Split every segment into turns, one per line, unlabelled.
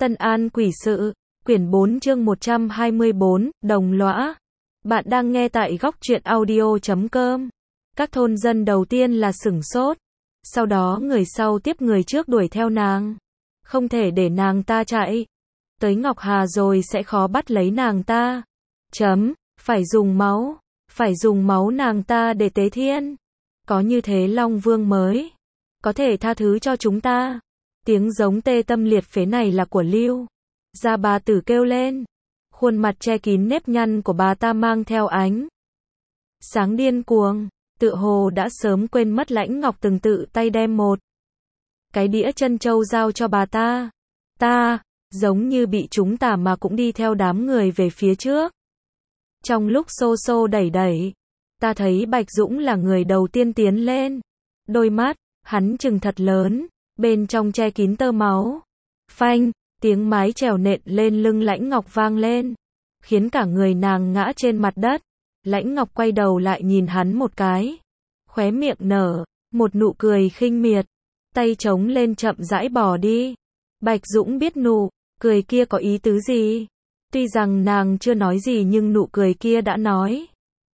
Tân An Quỷ Sự, quyển 4 chương 124, Đồng Lõa. Bạn đang nghe tại góc truyện audio.com. Các thôn dân đầu tiên là sửng sốt. Sau đó người sau tiếp người trước đuổi theo nàng. Không thể để nàng ta chạy. Tới Ngọc Hà rồi sẽ khó bắt lấy nàng ta. Phải dùng máu nàng ta để tế thiên. Có như thế Long Vương mới có thể tha thứ cho chúng ta. Tiếng giống tê tâm liệt phế này là của Lưu gia bà tử kêu lên. Khuôn mặt che kín nếp nhăn của bà ta mang theo ánh sáng điên cuồng, tựa hồ đã sớm quên mất Lãnh Ngọc từng tự tay đem một cái đĩa chân châu giao cho bà ta. Ta, giống như bị trúng tà mà cũng đi theo đám người về phía trước. Trong lúc xô xô đẩy đẩy, ta thấy Bạch Dũng là người đầu tiên tiến lên. Đôi mắt hắn trừng thật lớn, bên trong che kín tơ máu. Phanh, tiếng mái chèo nện lên lưng Lãnh Ngọc vang lên, khiến cả người nàng ngã trên mặt đất. Lãnh Ngọc quay đầu lại nhìn hắn một cái, khóe miệng nở một nụ cười khinh miệt, tay chống lên chậm rãi bỏ đi. Bạch Dũng biết nụ cười kia có ý tứ gì. Tuy rằng nàng chưa nói gì nhưng nụ cười kia đã nói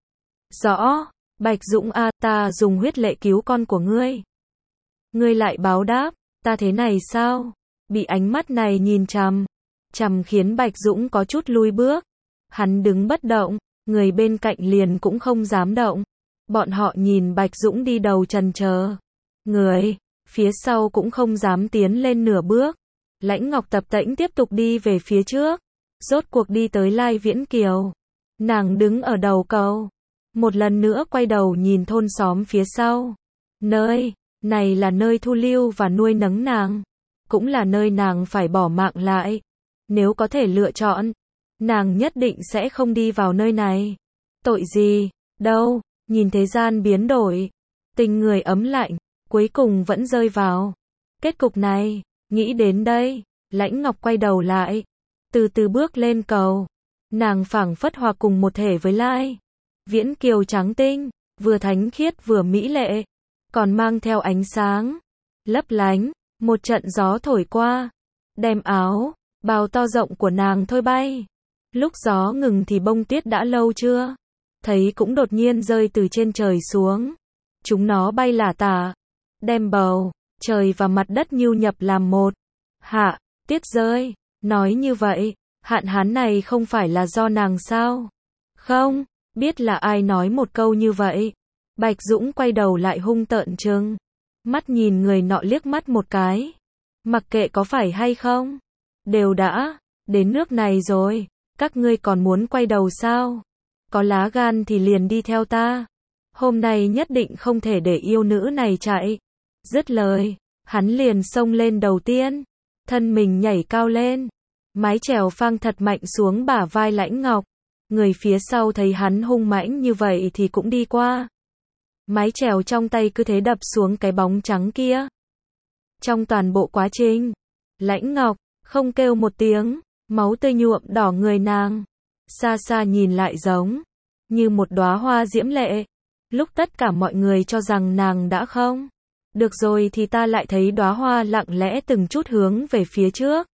rõ. Bạch Dũng à, ta dùng huyết lệ cứu con của ngươi. Ngươi lại báo đáp ta thế này sao? Bị ánh mắt này nhìn chằm chằm khiến Bạch Dũng có chút lùi bước. Hắn đứng bất động, người bên cạnh liền cũng không dám động. Bọn họ nhìn Bạch Dũng đi đầu chần chờ. Người phía sau cũng không dám tiến lên nửa bước. Lãnh Ngọc tập tễnh tiếp tục đi về phía trước. Rốt cuộc đi tới Lai Viễn Kiều. Nàng đứng ở đầu cầu, một lần nữa quay đầu nhìn thôn xóm phía sau. Nơi này là nơi thu lưu và nuôi nấng nàng, cũng là nơi nàng phải bỏ mạng lại. Nếu có thể lựa chọn, nàng nhất định sẽ không đi vào nơi này. Tội gì đâu, nhìn thế gian biến đổi, tình người ấm lạnh, cuối cùng vẫn rơi vào kết cục này. Nghĩ đến đây, Lãnh Ngọc quay đầu lại, từ từ bước lên cầu. Nàng phảng phất hòa cùng một thể với Lai Viễn Kiều trắng tinh, vừa thánh khiết vừa mỹ lệ, còn mang theo ánh sáng lấp lánh. Một trận gió thổi qua, đem áo bào to rộng của nàng thôi bay. Lúc gió ngừng thì bông tuyết đã lâu chưa thấy cũng đột nhiên rơi từ trên trời xuống. Chúng nó bay lả tả, đem bầu trời và mặt đất nhu nhập làm một. Hạ tuyết rơi. Nói như vậy, hạn hán này không phải là do nàng sao? Không biết là ai nói một câu như vậy. Bạch Dũng quay đầu lại hung tợn trừng mắt nhìn người nọ liếc mắt một cái. Mặc kệ có phải hay không, đều đã đến nước này rồi, các ngươi còn muốn quay đầu sao? Có lá gan thì liền đi theo ta. Hôm nay nhất định không thể để yêu nữ này chạy. Dứt lời, hắn liền xông lên đầu tiên, thân mình nhảy cao lên, mái chèo phang thật mạnh xuống bả vai Lãnh Ngọc. Người phía sau thấy hắn hung mãnh như vậy thì cũng đi qua. Mái chèo trong tay cứ thế đập xuống cái bóng trắng kia. Trong toàn bộ quá trình, Lãnh Ngọc không kêu một tiếng, máu tươi nhuộm đỏ người nàng. Xa xa nhìn lại giống như một đóa hoa diễm lệ. Lúc tất cả mọi người cho rằng nàng đã không được rồi thì ta lại thấy đóa hoa lặng lẽ từng chút hướng về phía trước,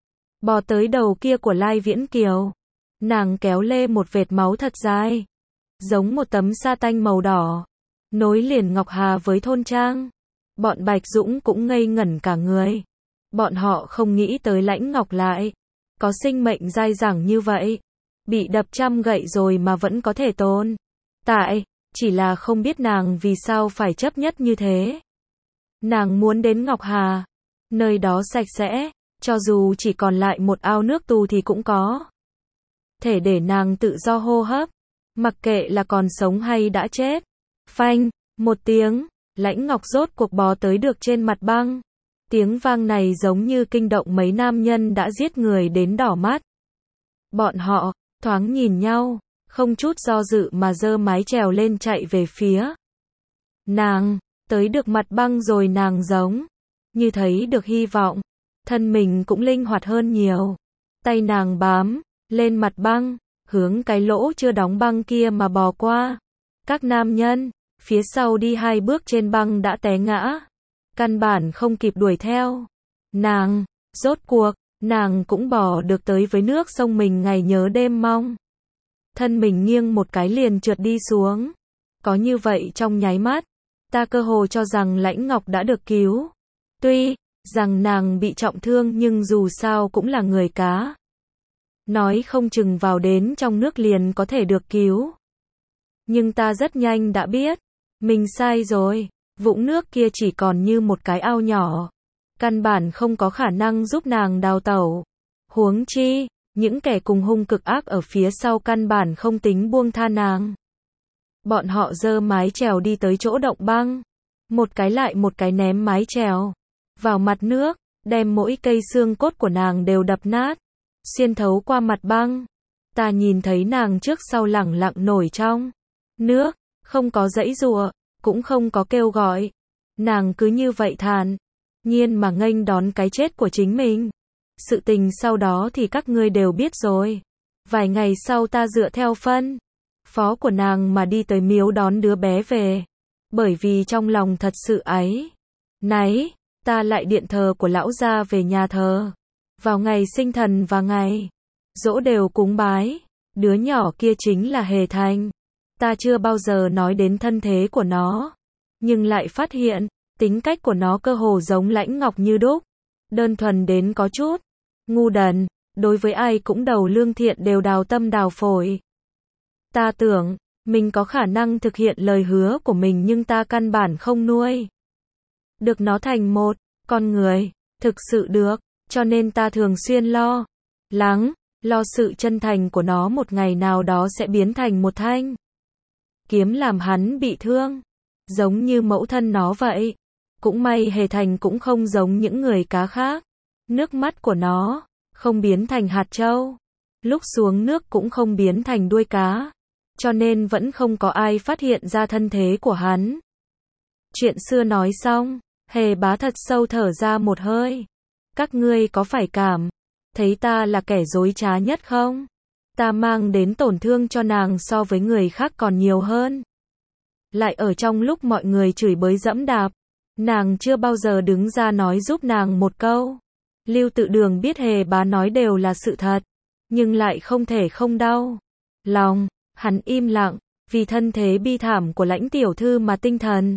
bò tới đầu kia của Lai Viễn Kiều. Nàng kéo lê một vệt máu thật dài, giống một tấm sa tanh màu đỏ, nối liền Ngọc Hà với thôn trang. Bọn Bạch Dũng cũng ngây ngẩn cả người. Bọn họ không nghĩ tới Lãnh Ngọc lại có sinh mệnh dai dẳng như vậy. Bị đập trăm gậy rồi mà vẫn có thể tồn tại. Chỉ là không biết nàng vì sao phải chấp nhất như thế. Nàng muốn đến Ngọc Hà, nơi đó sạch sẽ, cho dù chỉ còn lại một ao nước tù thì cũng có thể để nàng tự do hô hấp, mặc kệ là còn sống hay đã chết. Phanh, một tiếng, Lãnh Ngọc rốt cuộc bò tới được trên mặt băng. Tiếng vang này giống như kinh động mấy nam nhân đã giết người đến đỏ mắt. Bọn họ thoáng nhìn nhau, không chút do dự mà giơ mái chèo lên chạy về phía nàng. Tới được mặt băng rồi nàng giống như thấy được hy vọng, thân mình cũng linh hoạt hơn nhiều. Tay nàng bám lên mặt băng, hướng cái lỗ chưa đóng băng kia mà bò qua. Các nam nhân phía sau đi 2 bước trên băng đã té ngã, căn bản không kịp đuổi theo. Nàng rốt cuộc nàng cũng bỏ được tới với nước sông mình ngày nhớ đêm mong. Thân mình nghiêng một cái liền trượt đi xuống. Có như vậy trong nháy mắt, ta cơ hồ cho rằng Lãnh Ngọc đã được cứu. Tuy rằng nàng bị trọng thương nhưng dù sao cũng là người cá. Nói không chừng vào đến trong nước liền có thể được cứu. Nhưng ta rất nhanh đã biết, mình sai rồi, vũng nước kia chỉ còn như một cái ao nhỏ. Căn bản không có khả năng giúp nàng đào tẩu. Huống chi, những kẻ cùng hung cực ác ở phía sau căn bản không tính buông tha nàng. Bọn họ giơ mái chèo đi tới chỗ động băng. Một cái lại một cái ném mái chèo vào mặt nước, đem mỗi cây xương cốt của nàng đều đập nát, xuyên thấu qua mặt băng. Ta nhìn thấy nàng trước sau lẳng lặng nổi trong nước, không có giãy giụa, cũng không có kêu gọi. Nàng cứ như vậy thản nhiên mà nghênh đón cái chết của chính mình. Sự tình sau đó thì các ngươi đều biết rồi. Vài ngày sau ta dựa theo phân phó của nàng mà đi tới miếu đón đứa bé về. Bởi vì trong lòng thật sự áy náy, ta lại điện thờ của lão gia về nhà thờ. Vào ngày sinh thần và ngày giỗ đều cúng bái. Đứa nhỏ kia chính là Hề Thành. Ta chưa bao giờ nói đến thân thế của nó, nhưng lại phát hiện, tính cách của nó cơ hồ giống Lãnh Ngọc như đúc. Đơn thuần đến có chút ngu đần, đối với ai cũng đầu lương thiện đều đào tâm đào phổi. Ta tưởng, mình có khả năng thực hiện lời hứa của mình nhưng ta căn bản không nuôi được nó thành một con người thực sự được, cho nên ta thường xuyên lo lắng, lo sự chân thành của nó một ngày nào đó sẽ biến thành một thanh kiếm làm hắn bị thương, giống như mẫu thân nó vậy. Cũng may Hề Thành cũng không giống những người cá khác. Nước mắt của nó không biến thành hạt châu, lúc xuống nước cũng không biến thành đuôi cá, cho nên vẫn không có ai phát hiện ra thân thế của hắn. Chuyện xưa nói xong, Hề Bá thật sâu thở ra một hơi. Các ngươi có phải cảm thấy ta là kẻ dối trá nhất không? Ta mang đến tổn thương cho nàng so với người khác còn nhiều hơn. Lại ở trong lúc mọi người chửi bới dẫm đạp, nàng chưa bao giờ đứng ra nói giúp nàng một câu. Lưu Tự Đường biết Hề Bá nói đều là sự thật, nhưng lại không thể không đau lòng. Hắn im lặng, vì thân thế bi thảm của Lãnh tiểu thư mà tinh thần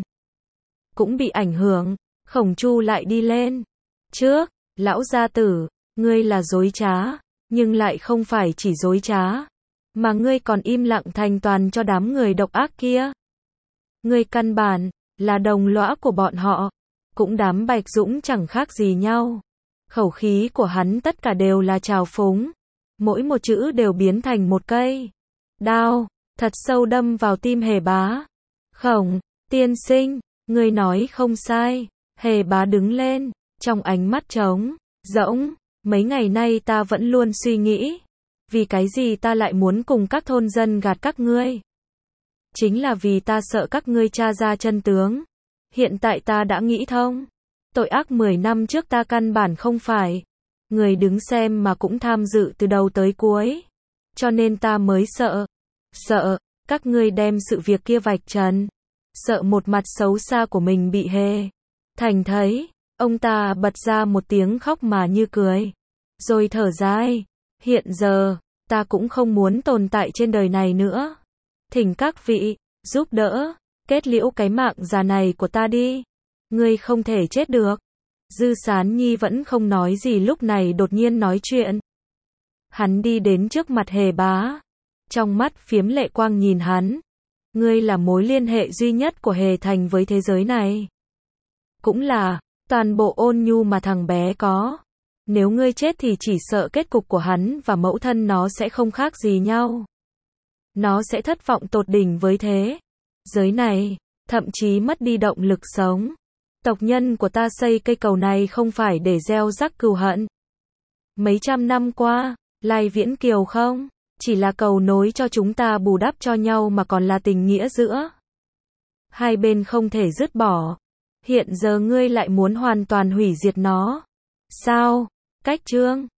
cũng bị ảnh hưởng. Khổng Chu lại đi lên trước, lão gia tử, ngươi là dối trá, nhưng lại không phải chỉ dối trá, mà ngươi còn im lặng thành toàn cho đám người độc ác kia. Ngươi căn bản là đồng lõa của bọn họ, cũng đám Bạch Dũng chẳng khác gì nhau. Khẩu khí của hắn tất cả đều là trào phúng, mỗi một chữ đều biến thành một cây đao, thật sâu đâm vào tim Hề Bá. Khổng tiên sinh, ngươi nói không sai. Hề Bá đứng lên, trong ánh mắt trống rỗng. Mấy ngày nay ta vẫn luôn suy nghĩ, vì cái gì ta lại muốn cùng các thôn dân gạt các ngươi? Chính là vì ta sợ các ngươi tra ra chân tướng. Hiện tại ta đã nghĩ thông. Tội ác 10 năm trước ta căn bản không phải người đứng xem mà cũng tham dự từ đầu tới cuối. Cho nên ta mới sợ. Sợ các ngươi đem sự việc kia vạch trần. Sợ một mặt xấu xa của mình bị Hề Thành thấy. Ông ta bật ra một tiếng khóc mà như cười, rồi thở dài. Hiện giờ, ta cũng không muốn tồn tại trên đời này nữa. Thỉnh các vị giúp đỡ, kết liễu cái mạng già này của ta đi. Ngươi không thể chết được. Dư Sán Nhi vẫn không nói gì lúc này đột nhiên nói chuyện. Hắn đi đến trước mặt Hề Bá, trong mắt phiếm lệ quang nhìn hắn. Ngươi là mối liên hệ duy nhất của Hề Thành với thế giới này. Cũng là toàn bộ Ôn Nhu mà thằng bé có. Nếu ngươi chết thì chỉ sợ kết cục của hắn và mẫu thân nó sẽ không khác gì nhau. Nó sẽ thất vọng tột đỉnh với thế giới này, thậm chí mất đi động lực sống. Tộc nhân của ta xây cây cầu này không phải để gieo rắc cừu hận. Mấy trăm năm qua, Lai Viễn Kiều không chỉ là cầu nối cho chúng ta bù đắp cho nhau mà còn là tình nghĩa giữa hai bên không thể dứt bỏ. Hiện giờ ngươi lại muốn hoàn toàn hủy diệt nó. Sao? Cách Trương